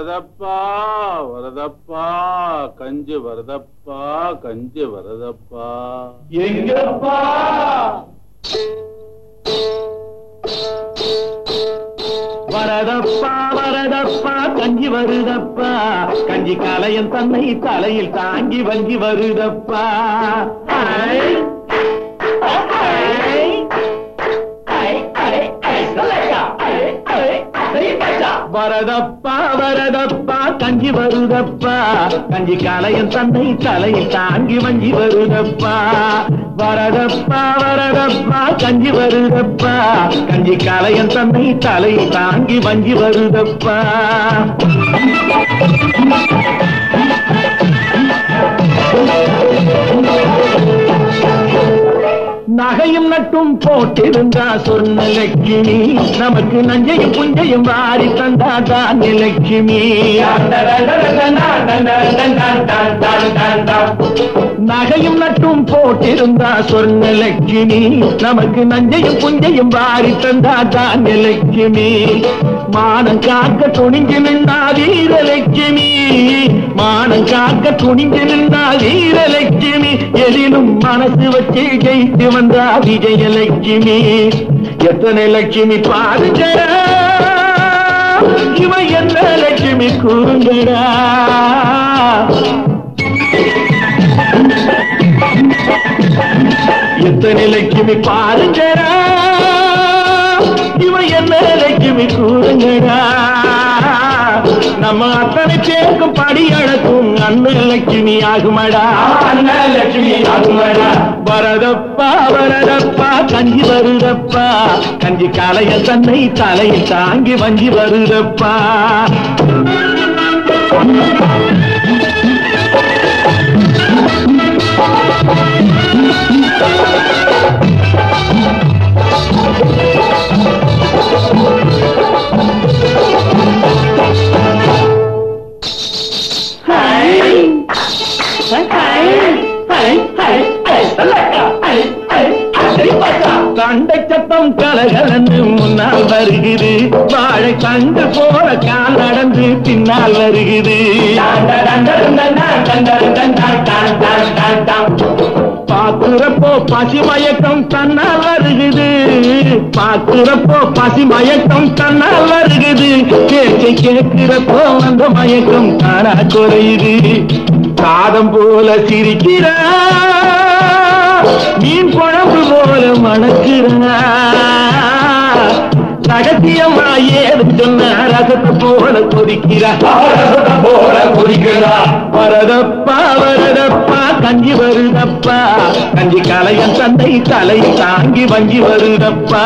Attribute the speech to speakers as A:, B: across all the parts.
A: வரதப்பா வரதப்பா கஞ்சி வரதப்பா கஞ்சி வரதப்பா.
B: எங்கப்பா வரதப்பா வரதப்பா கஞ்சி வருதப்பா, கஞ்சி கலையன் தன்னை தலையில் தாங்கி வங்கி வருதப்பா. வரதப்பா வரதப்பா கஞ்சி வருதப்பா, கஞ்சி கலையன் தன்னை தலையில் தாங்கி வஞ்சி வருதப்பா. வரதப்பா வரதப்பா கஞ்சி வருதப்பா, கஞ்சி கலையன் தன்னை தலையில் தாங்கி வஞ்சி வருதப்பா. நகையும் நட்டும் போட்டிருந்தா சொன்ன லட்சுமி, நமக்கு நஞ்சையும் புஞ்சையும் வாரி தந்தாதான் லட்சுமி. நகையும் நட்டும் போட்டிருந்தா சொன்ன லட்சுமி, நமக்கு நஞ்சையும் புஞ்சையும் வாரி தந்தாதான் லட்சுமி. மானம் காக்க துணிஞ்சு நின்றா வீரலட்சுமி, மானம் காக்க துணிஞ்சு நின்றா வீரலட்சுமி. எதிலும் மனசு வச்சு ஜெயித்து வந்தா விஜயலட்சுமி. எத்தனை லட்சுமி பாருங்கடா, இவன் என்ன லட்சுமி கூறுங்கடா. எத்தனை லட்சுமி பாருங்கடா, இவன் என்ன லட்சுமி கூறுங்கடா. நம்ம அத்தனை பேருக்கும் படி அடக்கும் அண்ணன் லட்சுமி ஆகுமடா, அண்ணன் லட்சுமி ஆகுமடா. வரதப்பா வரதப்பா கஞ்சி வருதப்பா, கஞ்சி கலைய தன்னை தலையில் தாங்கி வஞ்சி வருதப்பா. கண்டை சத்தம் கலகலன்னு முன்னால் வருகிறது, வாழை கண்டு போல கால் நடந்து பின்னால் வருகிறது. பாக்குறப்போ பசிமயக்கம் தன்னால் வருகிறது, பாக்குறப்போ பசிமயக்கம் தன்னால் வருகிறது. கேட்க கேட்கிறப்போ அந்த மயக்கம் தானா குறையுது. சாதம் போல சிரிக்கிறா, மீன் குழம்பு போல மணக்கிறா. ரகசியமா ஏது சொன்ன ரகத்தை போல கொதிக்கிறா, போல கொதிக்கிறா. வரதப்பா வரதப்பா கஞ்சி வருதப்பா, கஞ்சி கலையன் தந்தை தலை தாங்கி வஞ்சி வருதப்பா.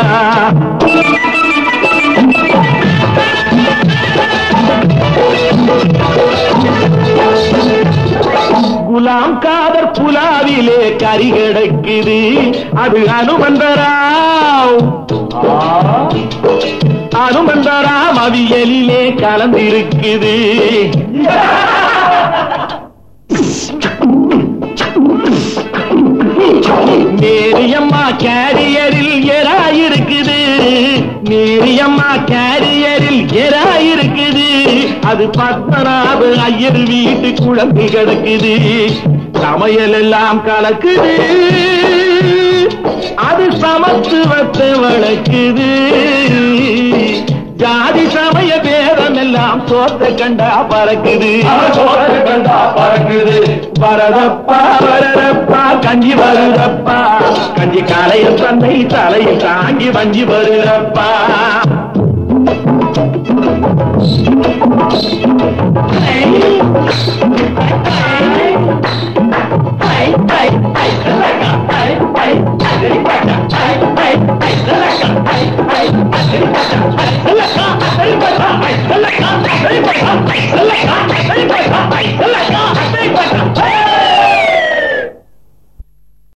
B: குலாம் காதர் புலாவிலே கறி கிடக்குது, அது அனுமந்தராவ் அனுமந்தராம் அவியலிலே கலந்திருக்குது. நேரியம்மா கேரியரில் எராயிருக்குது, நேரியம்மா கேரியரில் எராயிருக்குது. அது பத்மநாப ஐயர் வீட்டு குழம்பு கிடக்குது. சமையல் எல்லாம் கலக்குது, அது சமத்துவத்தை வளர்க்குது. ஜாதி சமய பேதம் எல்லாம் சோத்த கண்டா பறக்குது, கண்டா பறக்குது. வரதப்பா வரதப்பா கஞ்சி வருதப்பா, கஞ்சி கலைய தந்தை தலையில் தாங்கி வஞ்சி வருதப்பா.